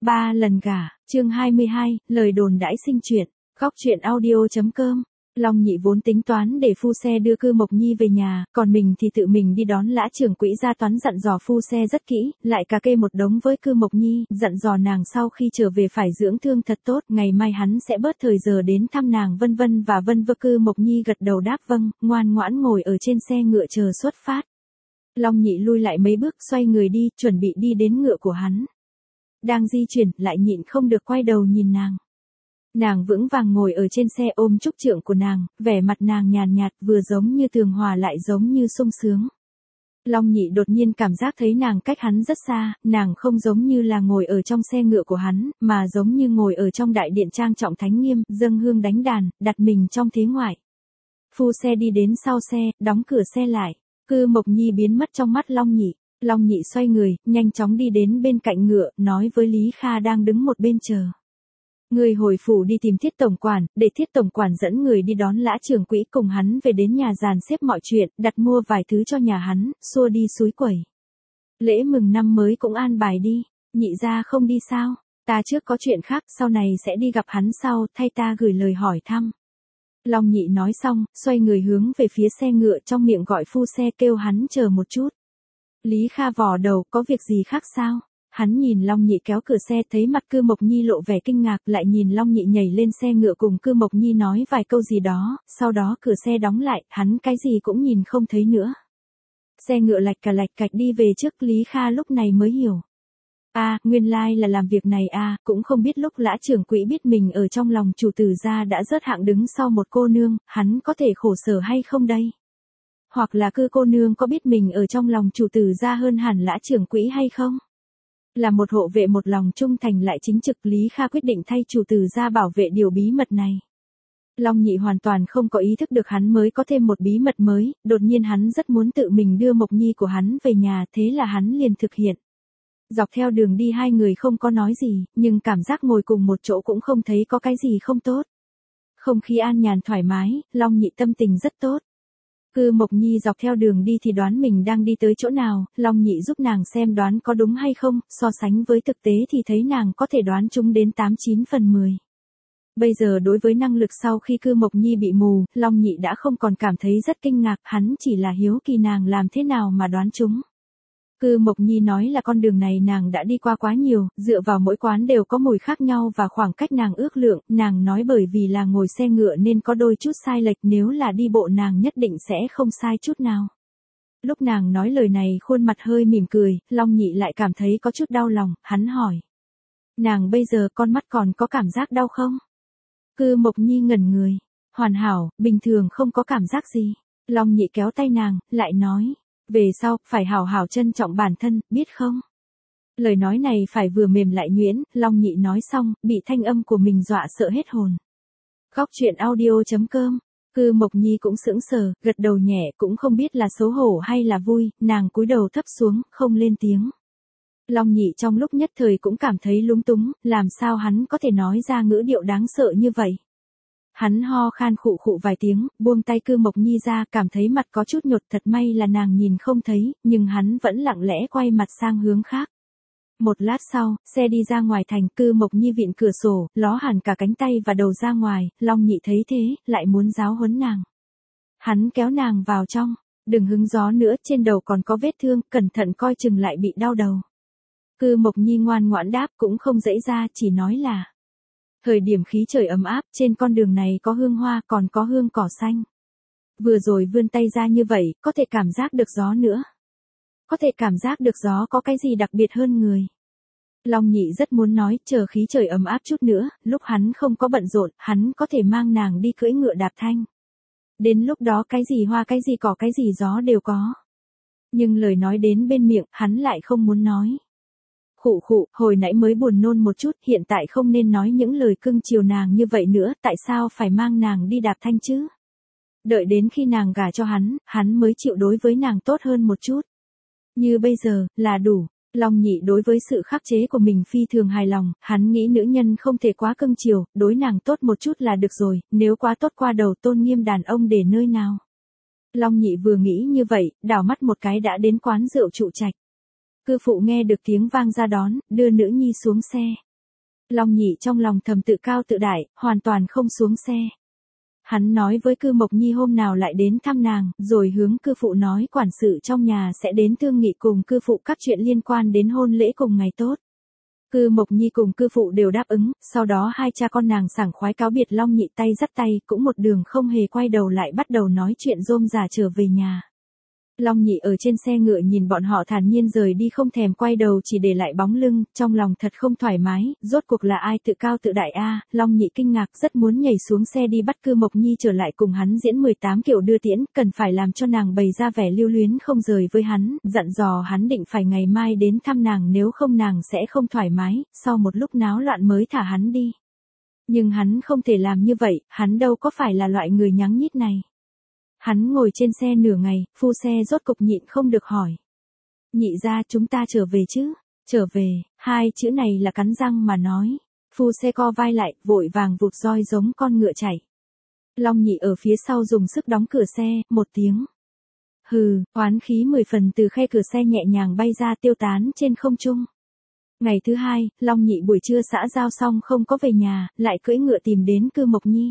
3 lần gả, chương 22, lời đồn đãi sinh chuyện, góc truyện audio.com. Long Nhị vốn tính toán để phu xe đưa Cư Mộc Nhi về nhà, còn mình thì tự mình đi đón Lã trưởng quỹ ra toán dặn dò phu xe rất kỹ, lại cà kê một đống với Cư Mộc Nhi, dặn dò nàng sau khi trở về phải dưỡng thương thật tốt, ngày mai hắn sẽ bớt thời giờ đến thăm nàng vân vân. Cư Mộc Nhi gật đầu đáp vâng, ngoan ngoãn ngồi ở trên xe ngựa chờ xuất phát. Long Nhị lui lại mấy bước xoay người đi, chuẩn bị đi đến ngựa của hắn. Đang di chuyển, lại nhịn không được quay đầu nhìn nàng. Nàng vững vàng ngồi ở trên xe ôm trúc trượng của nàng, vẻ mặt nàng nhàn nhạt, vừa giống như tường hòa lại giống như sung sướng. Long Nhị đột nhiên cảm giác thấy nàng cách hắn rất xa, nàng không giống như là ngồi ở trong xe ngựa của hắn, mà giống như ngồi ở trong đại điện trang trọng thánh nghiêm, dâng hương đánh đàn, đặt mình trong thế ngoại. Phu xe đi đến sau xe, đóng cửa xe lại. Cư Mộc Nhi biến mất trong mắt Long Nhị. Long Nhị xoay người, nhanh chóng đi đến bên cạnh ngựa, nói với Lý Kha đang đứng một bên chờ. Người hồi phủ đi tìm Thiết tổng quản, để Thiết tổng quản dẫn người đi đón Lã trưởng quỹ cùng hắn về đến nhà dàn xếp mọi chuyện, đặt mua vài thứ cho nhà hắn, xua đi suối quẩy. Lễ mừng năm mới cũng an bài đi, Nhị gia không đi sao? Ta trước có chuyện khác, sau này sẽ đi gặp hắn sau, thay ta gửi lời hỏi thăm. Long Nhị nói xong, xoay người hướng về phía xe ngựa, trong miệng gọi phu xe kêu hắn chờ một chút. Lý Kha vò đầu, có việc gì khác sao? Hắn nhìn Long Nhị kéo cửa xe, thấy mặt Cư Mộc Nhi lộ vẻ kinh ngạc, lại nhìn Long Nhị nhảy lên xe ngựa cùng Cư Mộc Nhi nói vài câu gì đó, sau đó cửa xe đóng lại, hắn cái gì cũng nhìn không thấy nữa. Xe ngựa lạch cạch đi về trước, Lý Kha lúc này mới hiểu. Nguyên lai là làm việc này cũng không biết lúc Lã trưởng quỹ biết mình ở trong lòng chủ tử gia đã rớt hạng đứng sau một cô nương, hắn có thể khổ sở hay không đây? Hoặc là Cư cô nương có biết mình ở trong lòng chủ tử gia hơn hẳn Lã trưởng quỹ hay không? Là một hộ vệ một lòng trung thành lại chính trực, Lý Kha quyết định thay chủ tử gia bảo vệ điều bí mật này. Long Nhị hoàn toàn không có ý thức được hắn mới có thêm một bí mật mới, đột nhiên hắn rất muốn tự mình đưa Mộc Nhi của hắn về nhà, thế là hắn liền thực hiện. Dọc theo đường đi hai người không có nói gì, nhưng cảm giác ngồi cùng một chỗ cũng không thấy có cái gì không tốt. Không khí an nhàn thoải mái, Long Nhị tâm tình rất tốt. Cư Mộc Nhi dọc theo đường đi thì đoán mình đang đi tới chỗ nào, Long Nhị giúp nàng xem đoán có đúng hay không, so sánh với thực tế thì thấy nàng có thể đoán chúng đến 89 phần 10. Bây giờ đối với năng lực sau khi Cư Mộc Nhi bị mù, Long Nhị đã không còn cảm thấy rất kinh ngạc, hắn chỉ là hiếu kỳ nàng làm thế nào mà đoán chúng. Cư Mộc Nhi nói là con đường này nàng đã đi qua quá nhiều, dựa vào mỗi quán đều có mùi khác nhau và khoảng cách nàng ước lượng, nàng nói bởi vì là ngồi xe ngựa nên có đôi chút sai lệch, nếu là đi bộ nàng nhất định sẽ không sai chút nào. Lúc nàng nói lời này khuôn mặt hơi mỉm cười, Long Nhị lại cảm thấy có chút đau lòng, hắn hỏi. Nàng bây giờ con mắt còn có cảm giác đau không? Cư Mộc Nhi ngẩn người, hoàn hảo, bình thường không có cảm giác gì. Long Nhị kéo tay nàng, lại nói. Về sau, phải hảo hảo trân trọng bản thân, biết không? Lời nói này phải vừa mềm lại nhuyễn, Long Nhị nói xong, bị thanh âm của mình dọa sợ hết hồn. Góc truyện audio.com. Cư Mộc Nhi cũng sững sờ, gật đầu nhẹ, cũng không biết là xấu hổ hay là vui, nàng cúi đầu thấp xuống, không lên tiếng. Long Nhị trong lúc nhất thời cũng cảm thấy lúng túng, làm sao hắn có thể nói ra ngữ điệu đáng sợ như vậy. Hắn ho khan khụ khụ vài tiếng, buông tay Cư Mộc Nhi ra, cảm thấy mặt có chút nhột, thật may là nàng nhìn không thấy, nhưng hắn vẫn lặng lẽ quay mặt sang hướng khác. Một lát sau, xe đi ra ngoài thành, Cư Mộc Nhi vịn cửa sổ, ló hẳn cả cánh tay và đầu ra ngoài, Long Nhị thấy thế, lại muốn giáo huấn nàng. Hắn kéo nàng vào trong, đừng hứng gió nữa, trên đầu còn có vết thương, cẩn thận coi chừng lại bị đau đầu. Cư Mộc Nhi ngoan ngoãn đáp, cũng không dãy ra, chỉ nói là. Thời điểm khí trời ấm áp, trên con đường này có hương hoa, còn có hương cỏ xanh. Vừa rồi vươn tay ra như vậy, có thể cảm giác được gió nữa. Có thể cảm giác được gió có cái gì đặc biệt hơn người. Long Nhị rất muốn nói, chờ khí trời ấm áp chút nữa, lúc hắn không có bận rộn, hắn có thể mang nàng đi cưỡi ngựa đạp thanh. Đến lúc đó cái gì hoa cái gì cỏ cái gì gió đều có. Nhưng lời nói đến bên miệng, hắn lại không muốn nói. Khụ, hồi nãy mới buồn nôn một chút, hiện tại không nên nói những lời cưng chiều nàng như vậy nữa, tại sao phải mang nàng đi đạp thanh chứ? Đợi đến khi nàng gả cho hắn mới chịu đối với nàng tốt hơn một chút. Như bây giờ, là đủ. Long Nhị đối với sự khắc chế của mình phi thường hài lòng, hắn nghĩ nữ nhân không thể quá cưng chiều, đối nàng tốt một chút là được rồi, nếu quá tốt qua đầu tôn nghiêm đàn ông để nơi nào. Long Nhị vừa nghĩ như vậy, đảo mắt một cái đã đến quán rượu Trụ Trạch. Cư phụ nghe được tiếng vang ra đón, đưa nữ nhi xuống xe. Long Nhị trong lòng thầm tự cao tự đại, hoàn toàn không xuống xe. Hắn nói với Cư Mộc Nhi hôm nào lại đến thăm nàng, rồi hướng cư phụ nói quản sự trong nhà sẽ đến thương nghị cùng cư phụ các chuyện liên quan đến hôn lễ cùng ngày tốt. Cư Mộc Nhi cùng cư phụ đều đáp ứng, sau đó hai cha con nàng sảng khoái cáo biệt Long Nhị tay dắt tay, cũng một đường không hề quay đầu lại bắt đầu nói chuyện rôm rả trở về nhà. Long Nhị ở trên xe ngựa nhìn bọn họ thản nhiên rời đi không thèm quay đầu chỉ để lại bóng lưng, trong lòng thật không thoải mái, rốt cuộc là ai tự cao tự đại a? Long Nhị kinh ngạc rất muốn nhảy xuống xe đi bắt Cư Mộc Nhi trở lại cùng hắn diễn 18 kiểu đưa tiễn, cần phải làm cho nàng bày ra vẻ lưu luyến không rời với hắn, dặn dò hắn định phải ngày mai đến thăm nàng nếu không nàng sẽ không thoải mái, sau một lúc náo loạn mới thả hắn đi. Nhưng hắn không thể làm như vậy, hắn đâu có phải là loại người nhắng nhít này. Hắn ngồi trên xe nửa ngày, phu xe rốt cục nhịn không được hỏi. Nhị gia chúng ta trở về chứ? Trở về, hai chữ này là cắn răng mà nói. Phu xe co vai lại, vội vàng vụt roi giống con ngựa chạy. Long Nhị ở phía sau dùng sức đóng cửa xe, một tiếng. Hừ, oán khí 10 phần từ khe cửa xe nhẹ nhàng bay ra tiêu tán trên không trung. Ngày thứ hai, Long Nhị buổi trưa xã giao xong không có về nhà, lại cưỡi ngựa tìm đến Cư Mộc Nhi.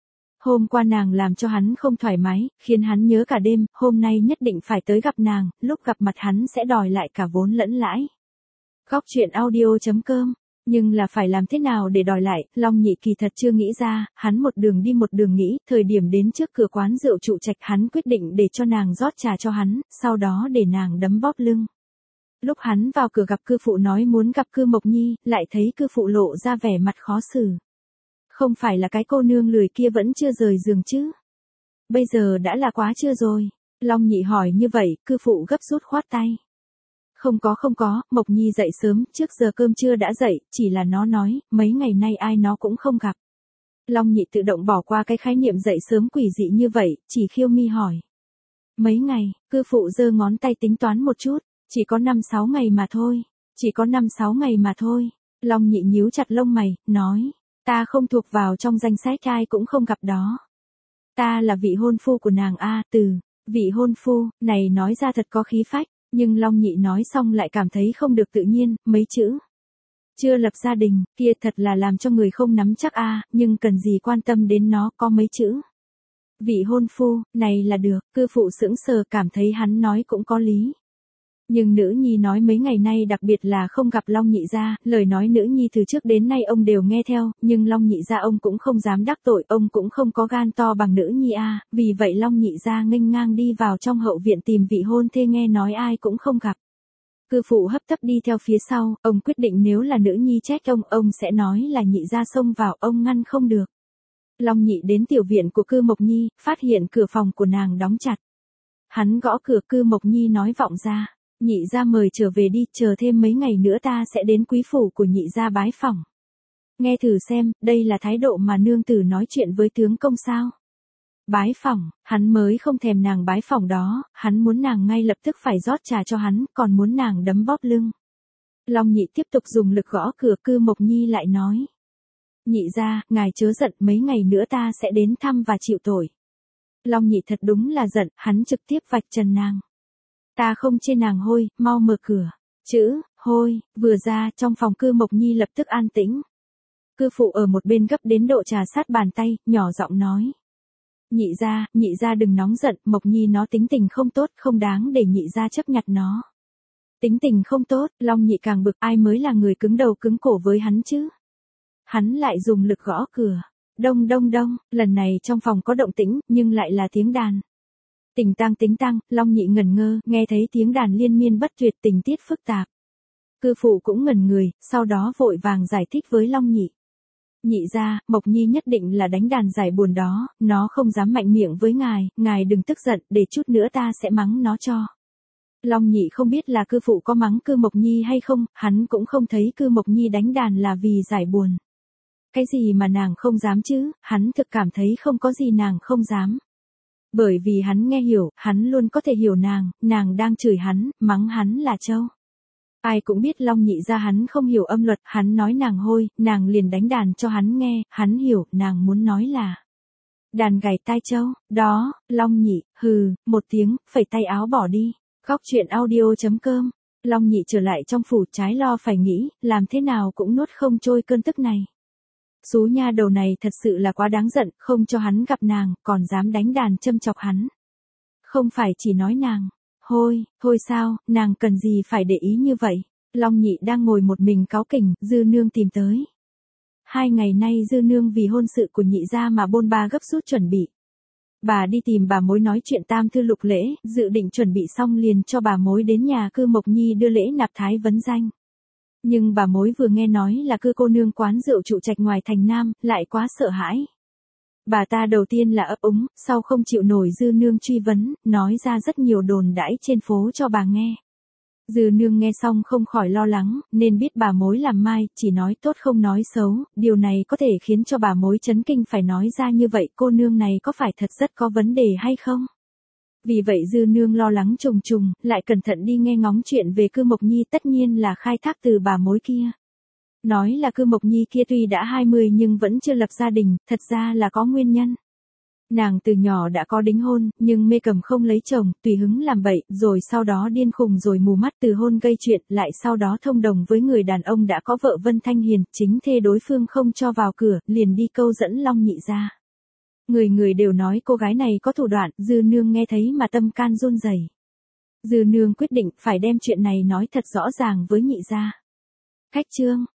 Hôm qua nàng làm cho hắn không thoải mái, khiến hắn nhớ cả đêm, hôm nay nhất định phải tới gặp nàng, lúc gặp mặt hắn sẽ đòi lại cả vốn lẫn lãi. Góc truyện audio.com. Nhưng là phải làm thế nào để đòi lại, Long Nhị kỳ thật chưa nghĩ ra, hắn một đường đi một đường nghĩ, thời điểm đến trước cửa quán rượu Trụ Trạch hắn quyết định để cho nàng rót trà cho hắn, sau đó để nàng đấm bóp lưng. Lúc hắn vào cửa gặp cư phụ nói muốn gặp Cư Mộc Nhi, lại thấy cư phụ lộ ra vẻ mặt khó xử. Không phải là cái cô nương lười kia vẫn chưa rời giường chứ? Bây giờ đã là quá trưa rồi. Long Nhị hỏi như vậy, cư phụ gấp rút khoát tay. Không có, Mộc Nhi dậy sớm, trước giờ cơm trưa đã dậy, chỉ là nó nói, mấy ngày nay ai nó cũng không gặp. Long Nhị tự động bỏ qua cái khái niệm dậy sớm quỷ dị như vậy, chỉ khiêu mi hỏi. Mấy ngày, cư phụ giơ ngón tay tính toán một chút, chỉ có 5-6 ngày mà thôi, chỉ có 5-6 ngày mà thôi. Long Nhị nhíu chặt lông mày, nói. Ta không thuộc vào trong danh sách ai cũng không gặp đó. Ta là vị hôn phu của nàng a, vị hôn phu, này nói ra thật có khí phách, nhưng Long Nhị nói xong lại cảm thấy không được tự nhiên, mấy chữ. Chưa lập gia đình, kia thật là làm cho người không nắm chắc a, nhưng cần gì quan tâm đến nó, có mấy chữ. Vị hôn phu, này là được, cư phụ sững sờ cảm thấy hắn nói cũng có lý. Nhưng nữ nhi nói mấy ngày nay đặc biệt là không gặp Long Nhị gia, lời nói nữ nhi từ trước đến nay ông đều nghe theo, nhưng Long Nhị gia ông cũng không dám đắc tội, ông cũng không có gan to bằng nữ nhi a, vì vậy Long Nhị gia nghênh ngang đi vào trong hậu viện tìm vị hôn thê nghe nói ai cũng không gặp. Cư phụ hấp tấp đi theo phía sau, ông quyết định nếu là nữ nhi trách ông sẽ nói là Nhị gia xông vào, ông ngăn không được. Long Nhị đến tiểu viện của Cư Mộc Nhi, phát hiện cửa phòng của nàng đóng chặt. Hắn gõ cửa, Cư Mộc Nhi nói vọng ra. Nhị gia mời trở về đi, chờ thêm mấy ngày nữa ta sẽ đến quý phủ của nhị gia bái phỏng. Nghe thử xem, đây là thái độ mà nương tử nói chuyện với tướng công sao? Bái phỏng, hắn mới không thèm nàng bái phỏng đó, hắn muốn nàng ngay lập tức phải rót trà cho hắn, còn muốn nàng đấm bóp lưng. Long Nhị tiếp tục dùng lực gõ cửa, Cư Mộc Nhi lại nói. Nhị gia, ngài chớ giận, mấy ngày nữa ta sẽ đến thăm và chịu tội. Long Nhị thật đúng là giận, hắn trực tiếp vạch trần nàng. Ta không chê nàng hôi, mau mở cửa. Chữ, hôi, vừa ra, trong phòng Cư Mộc Nhi lập tức an tĩnh. Cư phụ ở một bên gấp đến độ trà sát bàn tay, nhỏ giọng nói. Nhị gia đừng nóng giận, Mộc Nhi nó tính tình không tốt, không đáng để nhị gia chấp nhặt nó. Tính tình không tốt, Long Nhị càng bực, ai mới là người cứng đầu cứng cổ với hắn chứ. Hắn lại dùng lực gõ cửa. Đông, lần này trong phòng có động tĩnh, nhưng lại là tiếng đàn. Tính tang, Long Nhị ngẩn ngơ, nghe thấy tiếng đàn liên miên bất tuyệt, tình tiết phức tạp. Cư phụ cũng ngẩn người, sau đó vội vàng giải thích với Long Nhị. Nhị gia, Mộc Nhi nhất định là đánh đàn giải buồn đó, nó không dám mạnh miệng với ngài đừng tức giận, để chút nữa ta sẽ mắng nó cho. Long Nhị không biết là cư phụ có mắng Cư Mộc Nhi hay không, hắn cũng không thấy Cư Mộc Nhi đánh đàn là vì giải buồn. Cái gì mà nàng không dám chứ, hắn thực cảm thấy không có gì nàng không dám. Bởi vì hắn nghe hiểu, hắn luôn có thể hiểu nàng đang chửi hắn, mắng hắn là trâu. Ai cũng biết Long Nhị gia hắn không hiểu âm luật, hắn nói nàng hôi, nàng liền đánh đàn cho hắn nghe, hắn hiểu, nàng muốn nói là đàn gảy tai trâu, đó, Long Nhị, hừ, một tiếng, phẩy tay áo bỏ đi. Góc truyện audio.com Long Nhị trở lại trong phủ trái lo phải nghĩ, làm thế nào cũng nuốt không trôi cơn tức này. Xú nha đầu này thật sự là quá đáng giận, không cho hắn gặp nàng, còn dám đánh đàn châm chọc hắn. Không phải chỉ nói nàng, thôi sao, nàng cần gì phải để ý như vậy. Long Nhị đang ngồi một mình cáu kỉnh, Dư Nương tìm tới. 2 ngày nay Dư Nương vì hôn sự của Nhị gia mà bôn ba gấp rút chuẩn bị. Bà đi tìm bà mối nói chuyện tam thư lục lễ, dự định chuẩn bị xong liền cho bà mối đến nhà Cư Mộc Nhi đưa lễ nạp thái vấn danh. Nhưng bà mối vừa nghe nói là Cư cô nương quán rượu trụ trạch ngoài thành Nam, lại quá sợ hãi. Bà ta đầu tiên là ấp úng, sau không chịu nổi Dư Nương truy vấn, nói ra rất nhiều đồn đãi trên phố cho bà nghe. Dư Nương nghe xong không khỏi lo lắng, nên biết bà mối làm mai, chỉ nói tốt không nói xấu, điều này có thể khiến cho bà mối chấn kinh phải nói ra như vậy, cô nương này có phải thật rất có vấn đề hay không? Vì vậy Dư Nương lo lắng trùng trùng, lại cẩn thận đi nghe ngóng chuyện về Cư Mộc Nhi, tất nhiên là khai thác từ bà mối kia. Nói là Cư Mộc Nhi kia tuy đã 20 nhưng vẫn chưa lập gia đình, thật ra là có nguyên nhân. Nàng từ nhỏ đã có đính hôn, nhưng mê cầm không lấy chồng, tùy hứng làm bậy, rồi sau đó điên khùng rồi mù mắt từ hôn gây chuyện, lại sau đó thông đồng với người đàn ông đã có vợ Vân Thanh Hiền, chính thê đối phương không cho vào cửa, liền đi câu dẫn Long Nhị ra. Người đều nói cô gái này có thủ đoạn, Dư Nương nghe thấy mà tâm can run rẩy. Dư Nương quyết định phải đem chuyện này nói thật rõ ràng với Nhị gia. Cách chương